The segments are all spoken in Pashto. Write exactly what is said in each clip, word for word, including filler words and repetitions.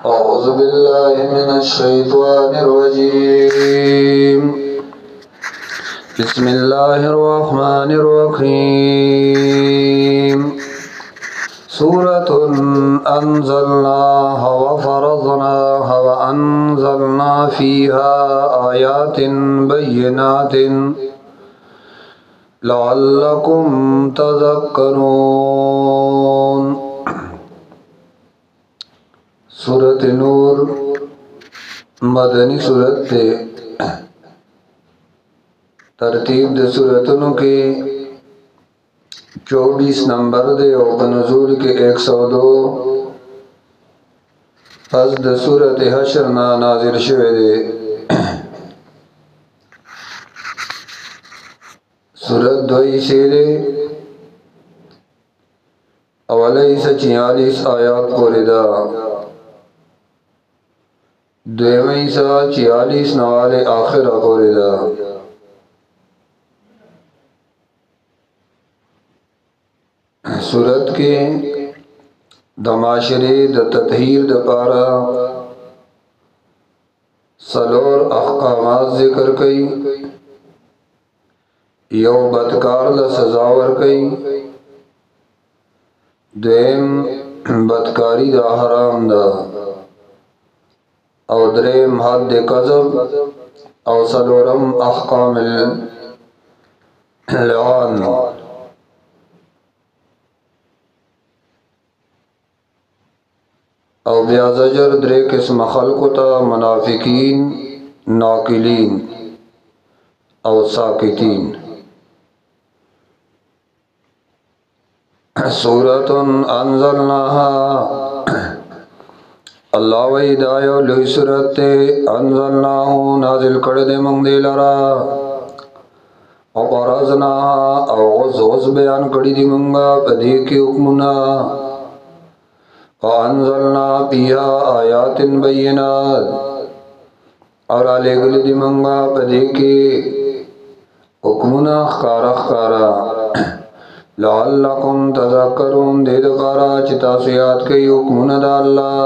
أعوذ بالله من الشيطان الرجيم بسم الله الرحمن الرحيم سورة أنزلناها وفرضناها وأنزلنا فيها آيات بينات لعلكم تذكرون सूरत नूर मदनी सूरत थे। तरतीब दे सूरतों के चौबीस नंबर दे और नज़ूल के एक सौ दो पस द सूरत हशर ना नाजिल शुवे दे। सूरत दोई शेरे अवलई से छियालीस आयात कोरिदा द्वेमई सा छियालीस नवाले आखिर अकोरिदा। सूरत के दमाशरे द ततहीर द पारा सलोर अहकामात जिक्र कई। यौ बदकार द सजावर कई। द्वेम बदकारी द हराम दा और द्रेम हद कज़ब और सलोरम अहकाम लआन। और ब्याजर द्रे किस्म खल्क़ता मुनाफिकीन नाकिलीन और साकितीन। सूरतुन अंज़लनाहा अल्लाह वही दायो लुई सूरत ते अंज़लनाहु नाजिल कर दे मंग दे लरा और परज़नाहा और ग़ुज़ बयान करी दी मंगा पदे के हुक्मुना और अंज़लना पिया आयातिन बय्यिनात और आले गली दी मंगा पदे के हुक्मुना खारा खारा लअल्लकुम तज़क्करून दे दपारा चिता सुयाद के हुक्मुना दा अल्लाह।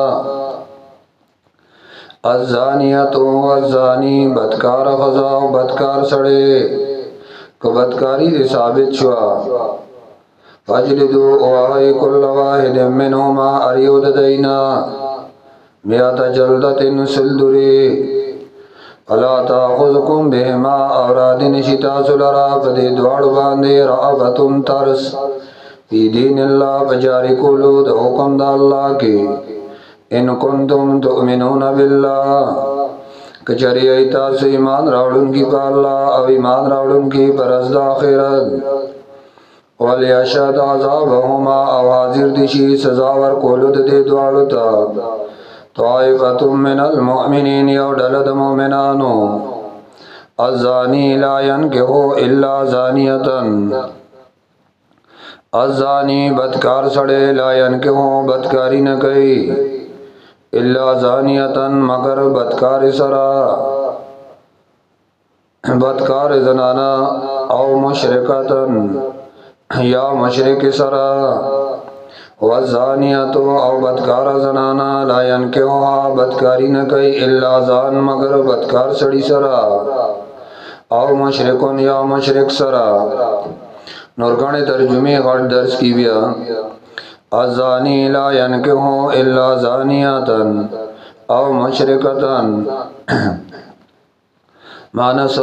अज़्ज़ानियतु वज़्ज़ानी बदकार ख़ज़ा बदकार सड़े को बदकारी दे साबित शुआ फजलिदु वाहि कुल्ल वाहिदिन मिनहुमा अरियुद दैना मियता जल्दतिन सिलदुरी अला ताख़ुज़कुम बिहिमा औरादिन शिता सुलरा पदे द्वाड़ बांधे रअबतुन तरस फी दीनिल्लाह बजारी कुलू द हुक्म दा अल्लाह के इन कुंतुम तुमिनून बिल्लाह कचरी ऐता से ईमान रावड़ुन की पाल्ला अब ईमान रावड़ुन की परज़दा आखिरत वलियशहद अज़ाबहुमा और हाजिर दिशी सजावर कोलुद दे द्वाड़ुता ताइफ़तुम मिनल मुअमिनीन यौ डलद मोमिनानो अज़्ज़ानी ला यनकिहु इल्ला ज़ानियतन अज़्ज़ानी बदकार सड़े ला यनकिहु बदकारी न कई इल्ला ज़ानियतन मगर बदकार सरा बदकार जनाना औ मुशरिकतन या मुशरिक सरा वज़्ज़ानियतु औ बदकार जनाना ला यनकिहुहा बदकारी न कई इल्ला ज़ान मगर बदकार सड़ी सरा औ मुशरिकुन या मुशरिक सरा। नूरगाने तर्जुमे गढ़ दर्ज की बिया अज़्ज़ानी ला यनकिहु इल्ला ज़ानियतन औ मुशरिकतन मानस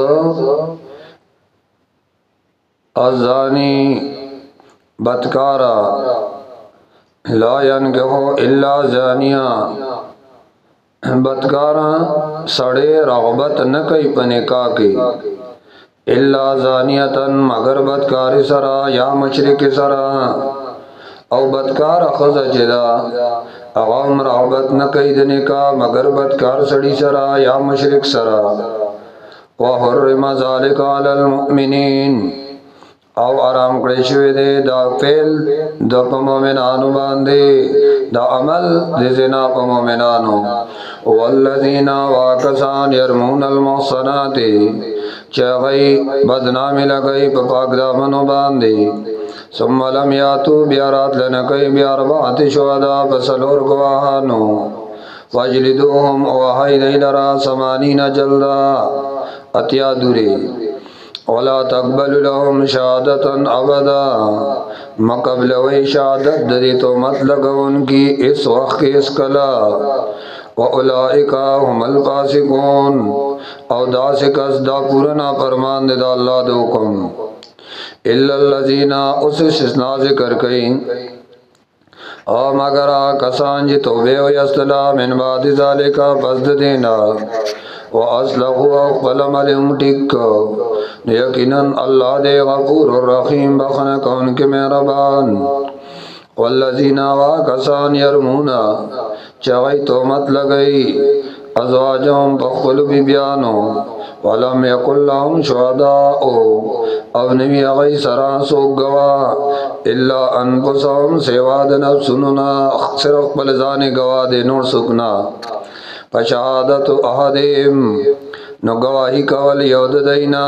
अज़्ज़ानी बदकारा ला यनकिहु इल्ला ज़ानिया बदकारा सड़े रग़बत न कई पने का के इल्ला ज़ानियतन मगर बदकार सरा या मुशरिक सरा और बदकार अखज़ जिदा अवाम रग़बत न कई देने का मगर बदकार सड़ी सरा या मुशरिक सरा व हुर्रिम ज़ालिका अलल मुअमिनीन और आराम करे शुवे दे दा फेल द मोमिनानु बांधे दा अमल दे ज़िना प मोमिनानु वल्लज़ीना वाकसान यरमूनल मुहसनाति चागई बदनामी लगई पाक दामनो बांधे सुम्मा लम यातू ब्यारात लनकई ब्यारबात शुहदा बसलोर गवाहानो वजलिदूहुम वहाई लरा समानीना जल्दा अतिया दुरे वला तकबल लहुम शहादतन अबदा मकबल व शहादत दे तो मत लगो उनकी इस वक्त इस कला व उलाइका हुमुल फासिकून और दास कसदा पूरना फरमान दे अल्लाह दो हुक्म इल्लल लजीना उस इस्तिस्ना ज़िक्र कई और मगर आ कसान जी तौबे व यस्तला मिन बाद ज़ालिका फस्द देना व असलहु क़लम अलहम टिक यकीनन अल्लाह दे गफूर रहीम बखन कौन के मेहरबान वल्लज़ीना वा कसान यरमूना चगई तो मत लगई अज़वाजहुम बखुल बिबियानो वलम यकुल लहुम शुहदाओ अब नबी अगई सरा सो गवा इल्ला अनफुसहुम सेवाद नफ्सुना सिर्फ बलजाने गवा दे नोर सुकना फशहादत अहदिम न गवाही कवल यौद दैना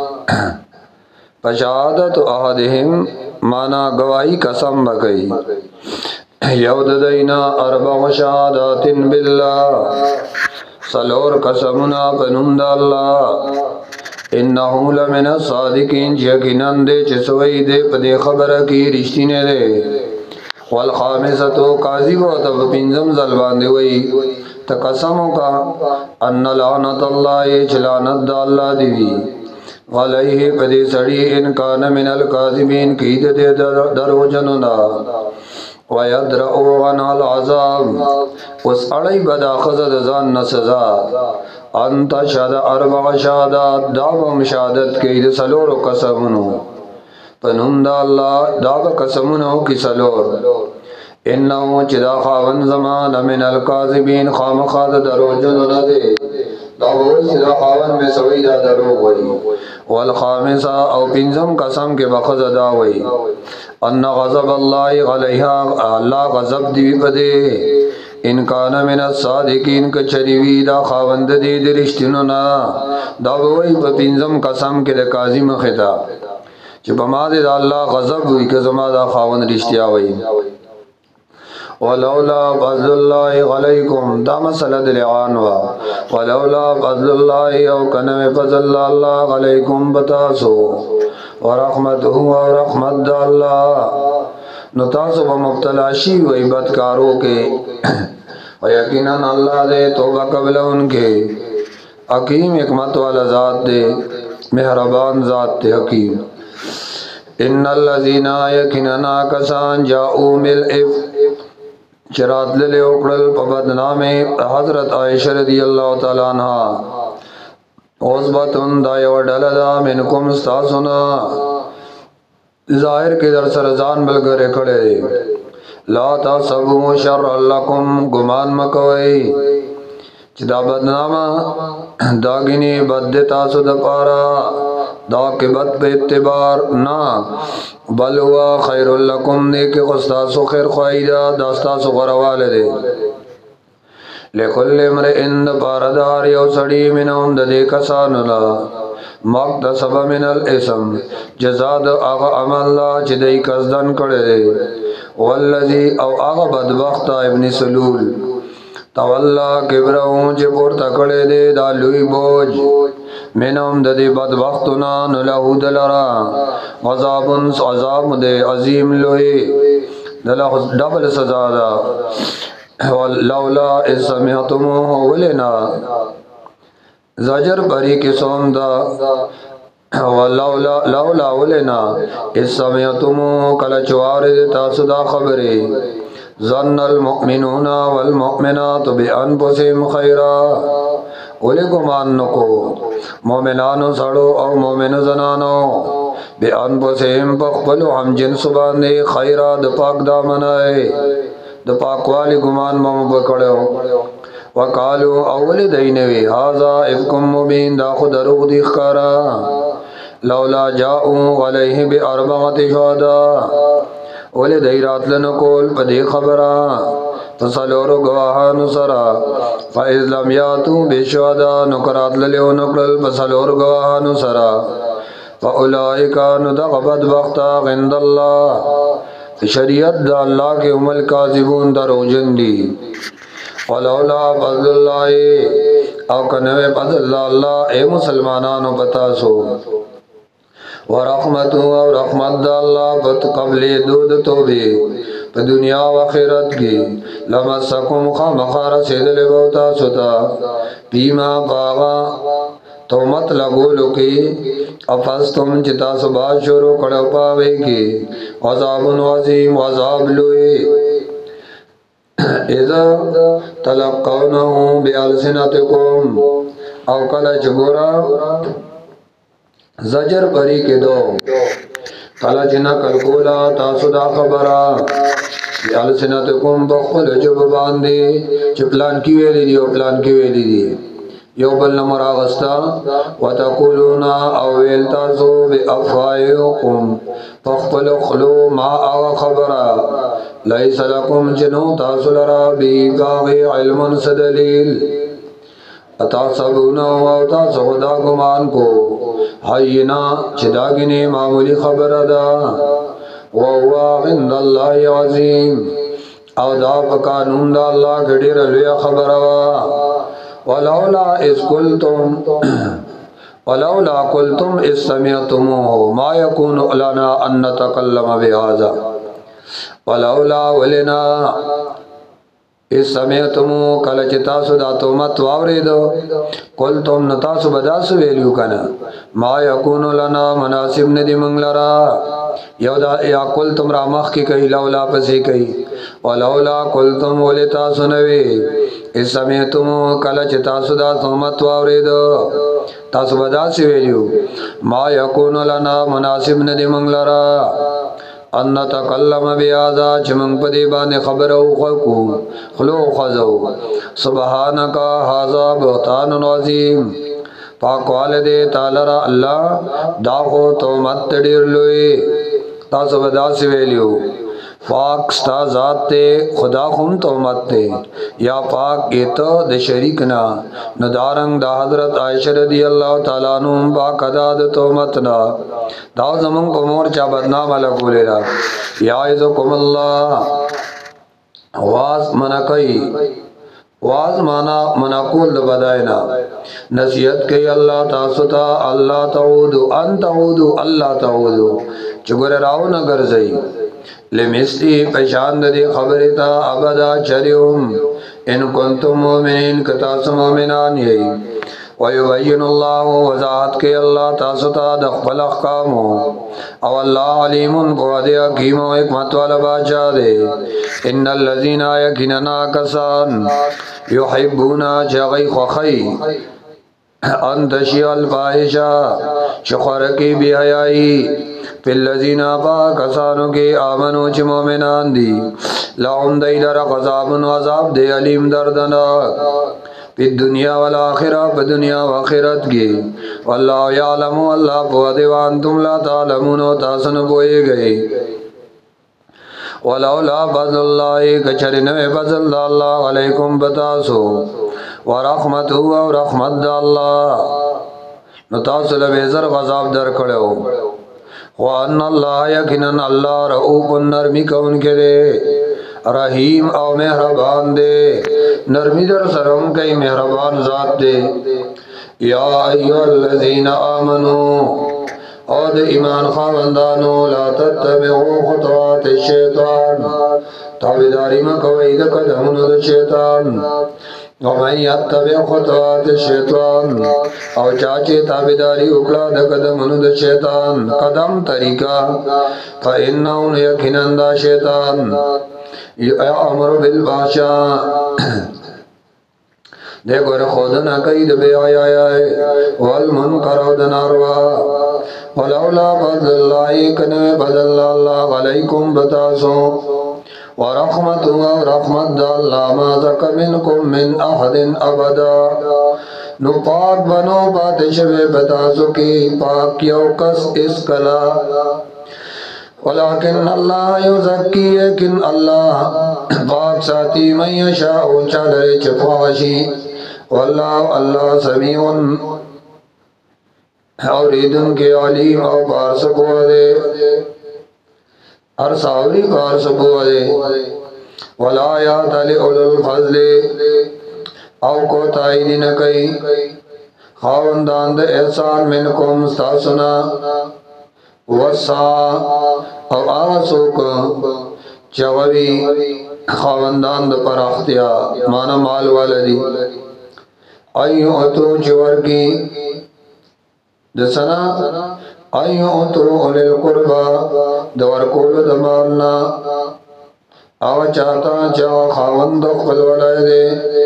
फशहादत अहदिम माना गवाही कसम बकई यौद दैना अरबा शहादातिन बिल्लाह सलोर कसमुना पनुंदा अल्लाह इन्नहु लमिन सादिकीन यकीनन दे चिसवई दे पदे खबर की रिश्तीने दे वल खामिसतो काजी वो तब पिंजम जल बांधे वही तकसमों का अन्ना लानत अल्लाह ये चलानत अल्लाह दिवी वालही पदे सड़ी इनका न मिनल काजिमीन की दे दरो जनना वयद्रउ अनल अज़ाब उस अड़ई बदा खज़द जान न सजा अंत शद अरबा शहादात दावम शहादत के सलोर कसमुनो पनुंदा अल्लाह दाव कसमुनो की सलोर इन्नहु चिदा खावन ज़मान मिनल काज़िबीन खाम खाद दरो जनना दे दावो चिदा खावन में सवीदा दरो वही वल खामिसा औ पिंजम कसम के बखज़ अदा वही अन्ना गज़ब अल्लाह अलैहा अल्लाह गज़ब दी बदे इनकान मिन सादिकीन क चरीवी दा खावंद दे दरिश्तिनुना दा वही पिंजम कसम के काजी में खिताब कि बमा दे अल्लाह गज़ब हुई के जमा दा खावंद रिश्तिया वही वलौला फज़लुल्लाहि अलैकुम दा मसला दिलान वा वलौला फज़लुल्लाहि औ कनमे फज़ल अल्लाह अलैकुम बतासो व रहमतहु व रहमत अल्लाह नतासो व मुब्तलाशी व बदकारों के और यकीनन अल्लाह दे तौबा कबल उनके हकीम हिकमत वाला ज़ात दे मेहरबान ज़ात दे हकीम इन्नल लज़ीना यकीनन कसान जाऊ मिल इफ चरात ले उकड़ल पबदनामे हज़रत आयशा रज़ियल्लाहु तआला अन्हा ओज़बतुन दायव डलदा मिनकुम स्तासुना ज़ाहिर के दर सरजान बलगरे खड़े ला तसबु शर्र लकुम गुमान मकवई चिदा बदनामा दागिनी बद्दता सुद पारा दा के बद पे इत्तिबार ना बल हुआ खैरुल लकुम ने के गुस्तासो खैर ख्वाइदा दास्तासो गरवाले दे लेकुल इम्रे इंद पारदार यो सड़ी मिनहुम ददे कसानुला मक्तसब मिनल इसम जजाद आगा अमल्ला चिदई कसदन कड़े दे वल्लजी औ आगा बदबख्ता इब्न सलूल तवल्ला किब्रहूं जे पुरता कड़े दे दालुई बोझ मिनहुम ददे बदबख्तुना नलहू दलरा अज़ाबुन अज़ाब दे अजीम लोए दला डबल सजादा लौला इस समिअतमुहु वलना ज़जर बरी के सोमदा लौला लौला वलना इस समिअतमुहु कल चवारे तासुदा खबरे ज़न्नल मुअमिनूना वल मुअमिनातु बिअनफुसिहिम खैरा ओले गुमान नको मोमिनानो सड़ो और मोमिन जनानो बिअनफुसिहिम पखपलो हम जिन्स बांधे खैरा दपाक दामनाए दपाक वाली गुमान मम बकड़ो वकालू अवल दईनवी हाजा इफ्कुम मुबीन दा खुद दरूग दिखकारा लौला जाऊ अलैहि बिअरबअति शुहदा ओले दई रात लनकोल पदे खबरा तसलोरो गवाहानु सरा फ़इज़ लम यातू बिशुहदा नुकरात ललेओ नुकल पसलोर गवाहानु सरा फ़उलाइका नुदग़बत बख्ता गिंदल्लाह शरीयत दा अल्लाह के उमल काज़िबून दरोजन दी वलौला फज़लुल्लाह औ कनवे फज़ल अल्लाह ए मुसलमानानो बता सो व रहमतु और रहमत अल्लाह बत कबले दूध तो भी पे दुनिया व आखिरत की लमसकुम खमखार सेदले बहुता सुता बीमा बागा तो मत लगो लुकी अफस तुम चिता सुबह शुरू कड़ पावे की अज़ाबुन अज़ीम अज़ाब लुए इज़ा तलक़ौनहु बिअल्सिनतिकुम औ कल चगोरा जजर परी के दो कल जिना कलकोला तासुदा खबरा बिअल्सिनतिकुम बखल जब बांधे च प्लान की वेली दी प्लान की वेली दी यो बल नमर आगस्ता व तक़ुलूना अवेल तासो बिअफ़वाहिकुम फख़्फ़ल खलो मा आगा खबरा लैस लकुम जिनो तासुलरा बी गागे इल्मुन सदलील अता सबूना वाता सहुदा गुमान को हायना चिदागिने मामूली खबर अदा वहुआ इंदल्लाहि अज़ीम अदा कानून दा अल्लाह गडी रलवे खबरवा वलौला इस कुलतुम वलौला कुलतुम इस समिअतुमूहु मा यकूनु लना अन नतकल्लम बिहाज़ा वलौला वलना इस समय तुम कल चिता सुदा तो मत वावरे दो कुल तुम नता सुबदास वेल्यू कना मा यकूनु लना मुनासिब नदी मंगलरा यौदा या कुल तुम रामख की कही लौला पसे कही वलौला कुल तुम वलिता सुनवे इस समय तुम कल चिता सुदा तो मत वावरे दो तासुबदास वेल्यू मा यकूनु लना मुनासिब नदी मंगलरा अन्ना तकल्लम बिहाज़ा चिमंग पदे बाने खबर खलकू खलो खजो सुबहानका हाज़ा बुहतानुन अज़ीम पाक वालिदे तालरा अल्लाह दाखो तो मत डिर लोए तासुबदास वेल्यू पाक स्ता जाते खुदा खुम तो मत्ते या पाक ये तो द शरीक ना नदारंग दा हजरत आयशा रदियल्लाहु ताला अन्हुम पाक अदाद तो मतना दाव जमन को मोर्चा बदनाम अला बोलेला या इज़कुम अल्लाह वाज मना कई वाज माना मनाकुल बदायना नसीहत के अल्लाह तासुता अल्लाह तऊदु अन तऊदु अल्लाह तऊदु चुगर राव न गरजई लिमिस्ती पहचान दे खबर था अबदा चरियुम इन कुंतुम मोमिनीन कतास मोमिनान यही वयुबय्यिनुल्लाहु वज़ाहत के अल्लाह तासुता दख्बल अहकामो अव अल्लाह अलीमुन क़ुव्वत हकीम हिकमत वाला बादशाह दे इन्नल लज़ीना यकीनना कसान युहिब्बूना जगई खखई अंतशियल फाहिशा शुखर की बेहयाई फिल्लज़ीना पा कसानों के आमनो च मोमिनान दी लाउम दैदर क़ज़ाबुन अज़ाब दे अलीम दर्दनाक फिद दुनिया वल आखिरा ब दुनिया व आखिरत की वल्लाहु यअलमु अल्लाह पवदे व अंतुम ला तालमून तासन बोए गए वलौला फज़लुल्लाहि कचरिन फज़ल अल्लाह अलैकुम बतासो व रहमतु व रहमत अल्लाह नतासल बेजर गज़ाब दर कड़ो व अन्न अल्लाह यकीनन अल्लाह रऊफुन नरमी कौन के दे रहीम और मेहरबान दे नरमी दर सरम कई मेहरबान जात दे या अय्युहल्लज़ीना आमनू और ईमान खावंदानो ला तत्तबिउ खुतवातिश शैतान ताबेदारी में कवैद कदम द शैतान वमन यत्तबि खुतवातिश शैतान और चाचे ताबेदारी उकला द कदम द शैतान कदम तरीका फइन्नहु यकीनन दा शैतान यअमरु बिल फहशा देखो रे खुद न कई दबे आया है वल मुनकर व नारवा वलौला फज़लुल्लाहि कने फज़लल्लाहु अलैकुम बतासो व रहमतु व रहमत अल्लाह मा ज़का मिनकुम मिन अहदिन अबदा नु पाक बनो बातिश वे बतासो की पाक यौकस इस कला वलाकिन अल्लाह युज़क्की यकिन अल्लाह पाक साथी मैं यशाउ चले चपाशी वल्लाहु अल्लाह समीउन और ईदन के अलीम और पारस बोले हर सावरी पारस बोले ولا یاتل اولو الفضل او کو تایید نه کوي خاوندان د احسان منکم استاسنا وسا او آسوک چووی خاوندان د پراختیا مانا مال والدی ایو اتو چورکی دسنا ایو اتو اولی القربا دور کول دمالنا او چاہتا چاہ خاوند خپل ولای دے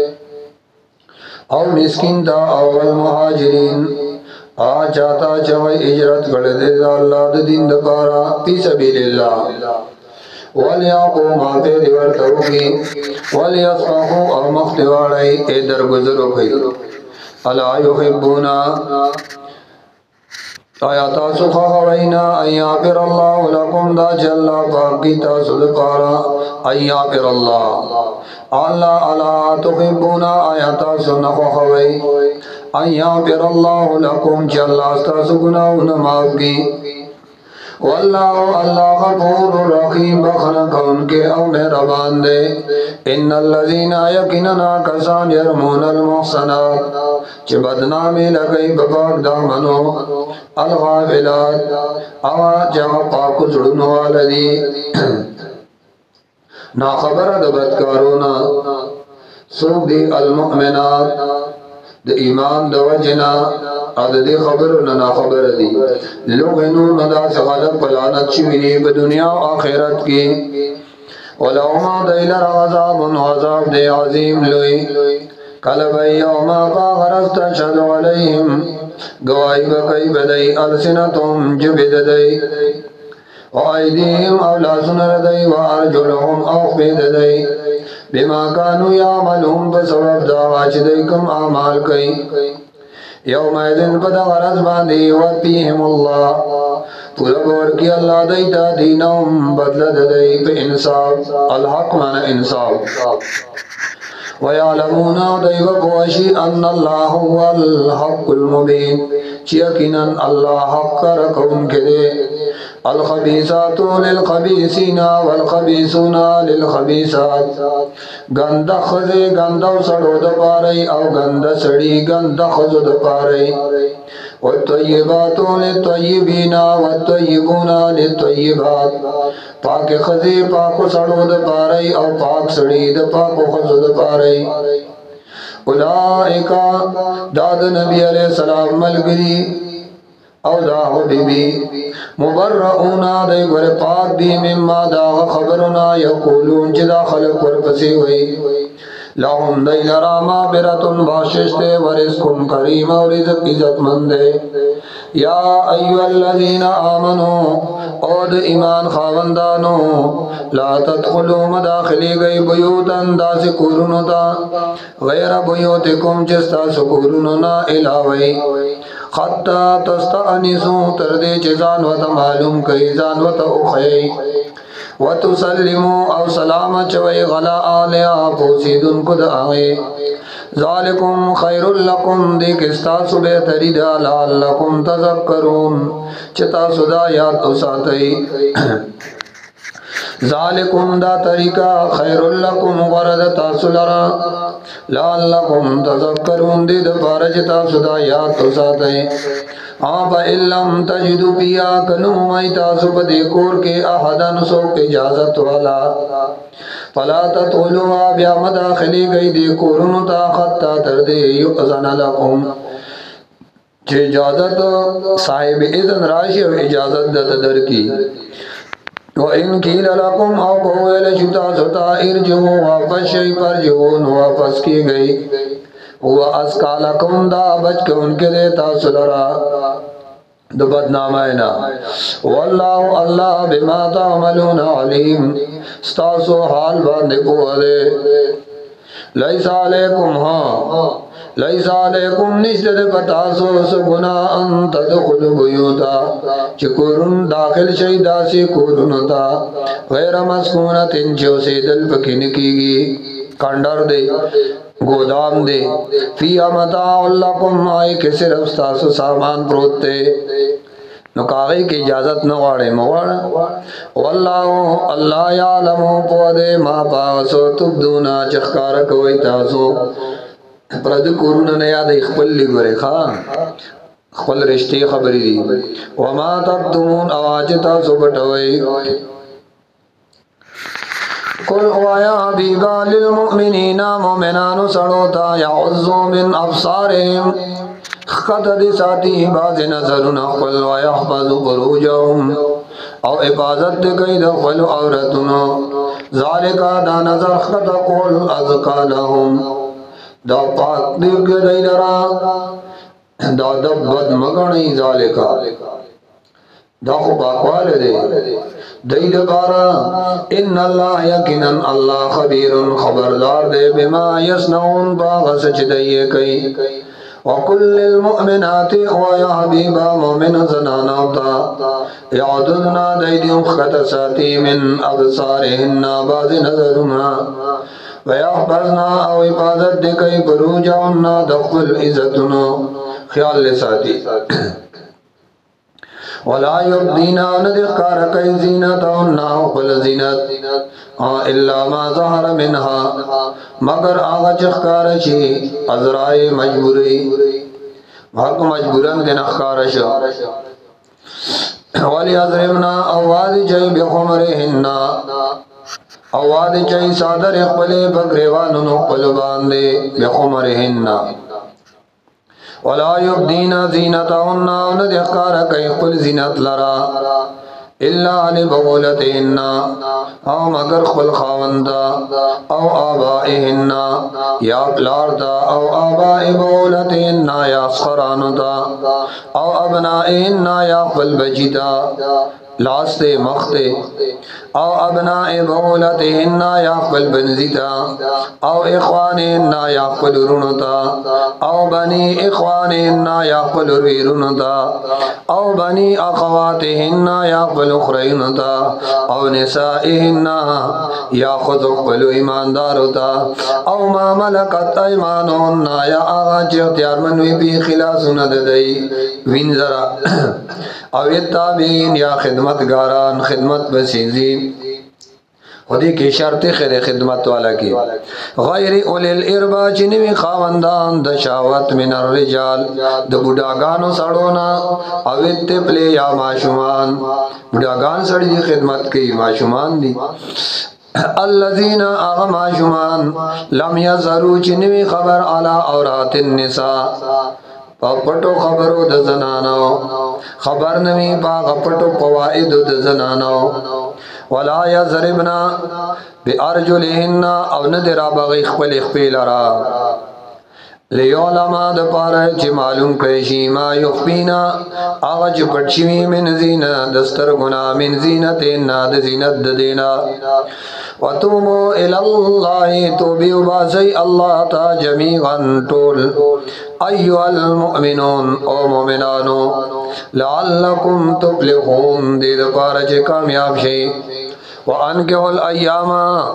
او مسکین دا اول مہاجرین آ چاہتا چاہی اجرت کردے دا اللہ دا دین دا پارا پی سبیل اللہ ولیاقو ماتے دیور تروگی ولیصفاقو او مختوارائی اے درگزرو کئی الا یحبونا آیا تاسو خواهینا ایابر اللہ لکم دا جلہ پاکی تاسو دپارا ایابر اللہ اللہ علا تحبونا آیا تاسو نخواهی ایابر اللہ لکم جلہ تاسو گناہون معاف کی واللہ اللہ غفور رحیم بخنک ان کے او مہربان دے ان الذین یقیننا کسان یرمون المحصنات چه بدنامی لگئی بپاک دامنو الغافلات اوا جا پاکو زڑنو والدی نا خبر دا بدکارونا سوک دی المؤمنات د ایمان د وجنا اد دې خبرونه نا خبر دي لوغنو مدا سغالب پلانت شوی په دنیا او آخرت کې ولهم دیلر عذاب عذاب دی عظیم لوی کلب یوم غرست شد علیهم گواہی بکئی بدئی السنتهم جبد دی وایدیهم اولاسن ردئی وارجلهم اوخبید دی بما کانو یعملون بسبب دعواچ دیکم اعمال کئی یوم ایدن پدا غرز باندی وفیهم اللہ پورا بور کی اللہ دیتا دینهم بدلد دی پہ انصاف الحق مانا انصاف ویعلمون دیو بوشی ان اللہ هو الحق المبین چیقینا اللہ حق رکون کے دے الخبیثات للخبیثین والخبیثون للخبیثات گند خزے گند سڑو دپارئی او گند سڑی گند خزو دپارئی والطیبات للطیبین والطیبون للطیبات پاک خزے پاک سڑو دپارئی او پاک سڑی دپاک خزو دپارئی اولائکا داد نبی علیہ السلام ملگری او داغ بی بی مبرعونا دی ور پاک دی مما داغ خبرنا یقولون جدا خلق ورپسی ہوئی لهم دی لراما برتن باششت ورزکن کریم و رزق عزت مندے یا ایو الذین آمنو اود ایمان خاوندانو لا تدخلو مداخلی گئی بیوتن داس کورنو تا غیر بیوتکم چستا سکورنو نا علاوی خطا تستعنسو تردے چزان و تمعلوم کئی زان و تا اخی و تسلمو او سلام چوئی غلا آلیا پوسیدن کد آئے ذالکم خیر لکم دیکھ استاسو بہتری دا لعلکم تذکرون چتا صدا یاد اساتی ذالکم دا طریقہ خیر لکم ورد تاسو لرا لعلکم تذکرون دید پارج تاسو دا یاد اساتی آپ علم تجدو پیا کنو مئی تاسو بدے کور کے احدن سوک اجازت والا فلا تطولوا بیا مداخلی گئی دے کورنو تا خطا تردے یؤذن لکم چھ اجازت صاحب اذن راشی و اجازت دت در کی وَإِن قِيلَ لَكُمْ أَوْ قُوِلَ شُتَا سُتَا اِرْجِعُوا واپس شئی پر جون واپس کی گئی وَأَزْكَى لَكُمْ دا بچ کے ان کے دیتا سلرا دو بدنامائنا واللہ اللہ بما تعملون علیم ستاسو حال باندے پوہ دے لیسا علیکم ہاں لیسا علیکم نشتد پتاسو سگنا ان تدخل بیوتا چکورن داخل شیدہ سے کورن تا غیر مسکونت انچو سے دل پکن کی گی کانڈر دے گودام دے فی امتاع لکم آئی کے صرف ستاسو سامان پروتے نو کاغی کی اجازت نه غواړي مغواړه. والله الله یعلم پوهه ما پاسو تبدونا چخکار کوي تاسو پرد کورونه نه یاد خپل لګوري ښا خپل رښتې خبرې دي. وما تبدون اواز تاسو پټوي. قل وایا حبیبا للمؤمنین مؤمنان سړوتا یعظوا من ابصارهم خط دی ساتی باز نظرون خپل ویحفظوا فروجهم او عبادت دی کئی دا خپل عورتونو ذالکا دا نظر خط قول ازکا لهم دا پاک دی کئی لرا دا دبد مگنی ذالکا دا خو پاکوال دی دی دبارا ان اللہ یقیناً اللہ خبیر خبردار دے بما یسنعون باغ سچ دی کئی. وكل المؤمنات ويا حبيبا مؤمن زنانا يعددنا ديدهم خطساتي من أبصارهن بعض نظرنا ويحفظنا أو حفاظت دكي بروجهن دخل عزتنا خیال لساتی. ولا يبدينا ندخار كي زينتهن وقل زينت الا ما ظهر منها مگر آغا چخکار شی ازرائی مجبوری حق مجبورن دن اخکار شو. ولی ازرمنا اوادی چای بخمرهن اوادی چای سادر اقبلی بگریوانن اقبل باندے بخمرهن. ولا يبدين زينتهن وندخار كي قل زينت لرا الا لبغولتهن او مگر خپل خاوندا او آبائهن یا پلاردا او آباء بغولتهن یا اسخراندا او ابنائهن یا خپل بچیدا لاستے مختے او ابناء بغولتهن یا خپل بنزیتا او اخوانهن یا خپل رونتا او بنی اخوانهن یا خپل رویرونتا او بنی اخواتهن یا خپل اخرینتا او نسائهن یا خود خپل ایماندارتا او ما ملکت ایمانهن یا آغا چی اختیار منوی بی خلاصون ددئی وینزرا او التابعین یا خدمتگاران خدمت بسیزی خودی کی شرط خیر خدمت والا کی. غیر اولی الاربا چنوی خاوندان د شاوت من الرجال د بوداگانو سڑونا او اتپلی یا معشومان بوداگان سڑی دی خدمت کی معشومان دی. الذین آغا معشومان لم یظهروا چنوی خبر علی عورات النساء پټو خبرو د زنانو خبر نوی پاغ پټو فوائد د زنانو. ولا یضربنا بارجلهن او ندر بغی خپل خپل را لیعلم د پاره چې معلوم کړي شي ما یخفینا هغه چې پټ شوي من زینت دستر ګنا من زینت نه د زینت د دینا. وتوبوا الى الله توبوا باسي الله تا جميعا طول ايها المؤمنون او مؤمنانو لعلكم تفلحون دې د پاره چې کامیاب شي. وانکحوا الايام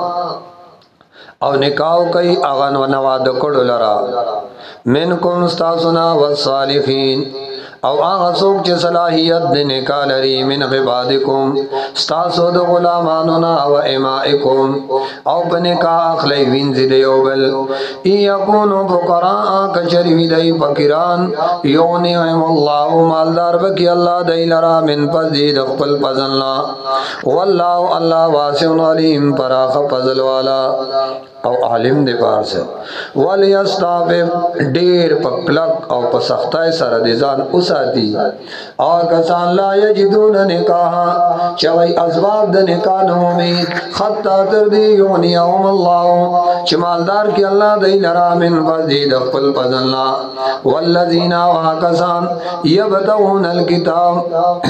او نکاو کئی اغن و نواد کڑو لرا منکم استاسنا والصالحین او آغا سوک چه صلاحیت دی نکا لری من عبادکم استاسو دو غلامانونا و امائکم او پنکا اخلی وینزی دیو بل ای یکونو فقراء کچری دی فقران یونیهم اللہ مالدار بکی اللہ دی لرا من پزید اقبل پزنلا واللہ اللہ واسع علیم پراخ پزل والا او عالم دی پارس. ولی استعفف دیر پکلک او پسختای سر دیزان اساتی اور کسان لا یجدون نکاحا چوئی اسباب د نکاح نومی خطا تردی یونیهم اللہ چمالدار کی اللہ دی لرا من فزید اقبل پزنلا. والذین وحکسان یبتون الکتاب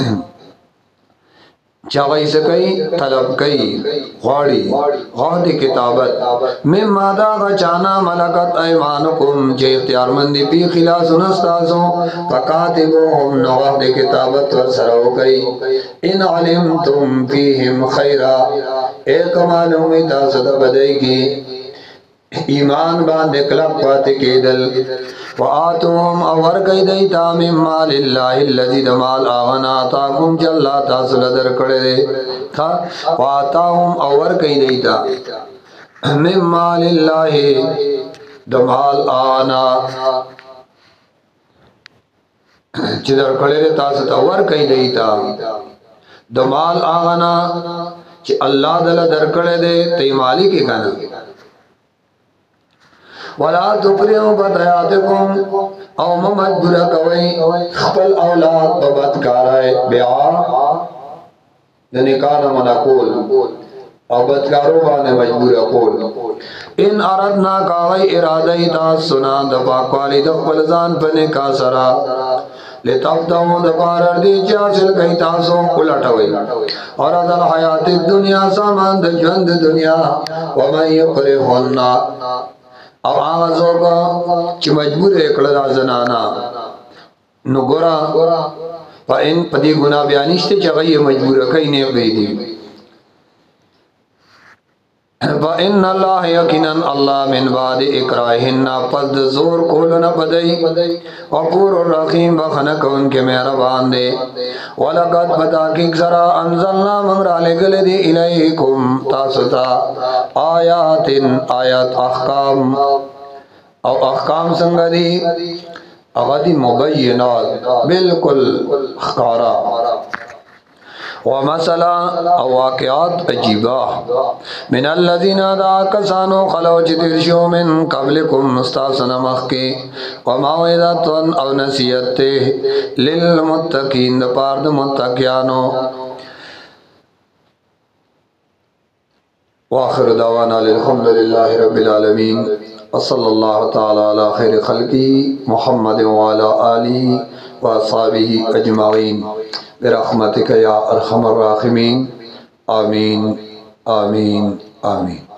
چاوئی سکئی طلب کئی غاڑی غاد کتابت من مادا غچانا ملکت ایمانکم چے اختیار مندی پی خلاص نستازوں فکاتبو ہم نواد کتابت ورسرو کئی ان علمتم فیہم خیرہ ایک معلومی تاسد بدئی کی ईमान बांधे क्लब पाते केदल व आतुम अवर कई दैता मिन मालिल्लाहि लजी दमाल आगना ताकुम जल्ला तासुल दर कड़े दे था व आताहुम अवर कई दैता मिन मालिल्लाहि दमाल आगना चिदर कड़े दे तासु अवर कई दैता दमाल आगना च अल्लाह दल दर कड़े दे ते मालिक के गाना वला तुकरियो बतयातकुम औ मजबूर कवई खपल औलाद बबत कराए ब्याह निकाह मना कोल और बदकारो बाने मजबूर कोल इन अरदना कावई इरादई ता सुना दफा क्वाली दफल जान पने का सरा ले तब तो दफार दी चासिल कई तासो उलटवई और अदल हयात दुनिया सामान दजंद दुनिया व मैं युकरे होन्ना अब आवाजों का च मजबूर एकड़ा जनाना नुगोरा प इन पदी गुना बयानिश्ते चगई मजबूर कई ने बेदी व इन अल्लाह यकीनन अल्लाह मिन बाद इकराहिन्ना पद जोर कोल न पदई गफूर रहीम बखनक उनके मेहरबान दे वलकद बता कि जरा अंजलना मंगरा ले गले दे इलैकुम तासुता आयातिन आयत अहकाम और अहकाम संगदी अगदी मुबय्यनात बिल्कुल खारा व मसला वाक़ियात अजीबा मिनल्लज़ीना दा कसानो खलो चितिरशो मिन क़ब्लिकुम मुस्तासन मखके व मौइज़तुन अव नसीहत लिलमुत्तक़ीन पार्द मुत्तक़ियानो व आखिर दावाना अल्हम्दुलिल्लाहि रब्बिल आलमीन व सल्लल्लाहु तआला अला खैरि खल्क़ी मुहम्मद व अला आलिहि व अस्हाबिहि अजमाइन बिरहमतिका या अरहमर राहिमीन आमीन आमीन आमीन।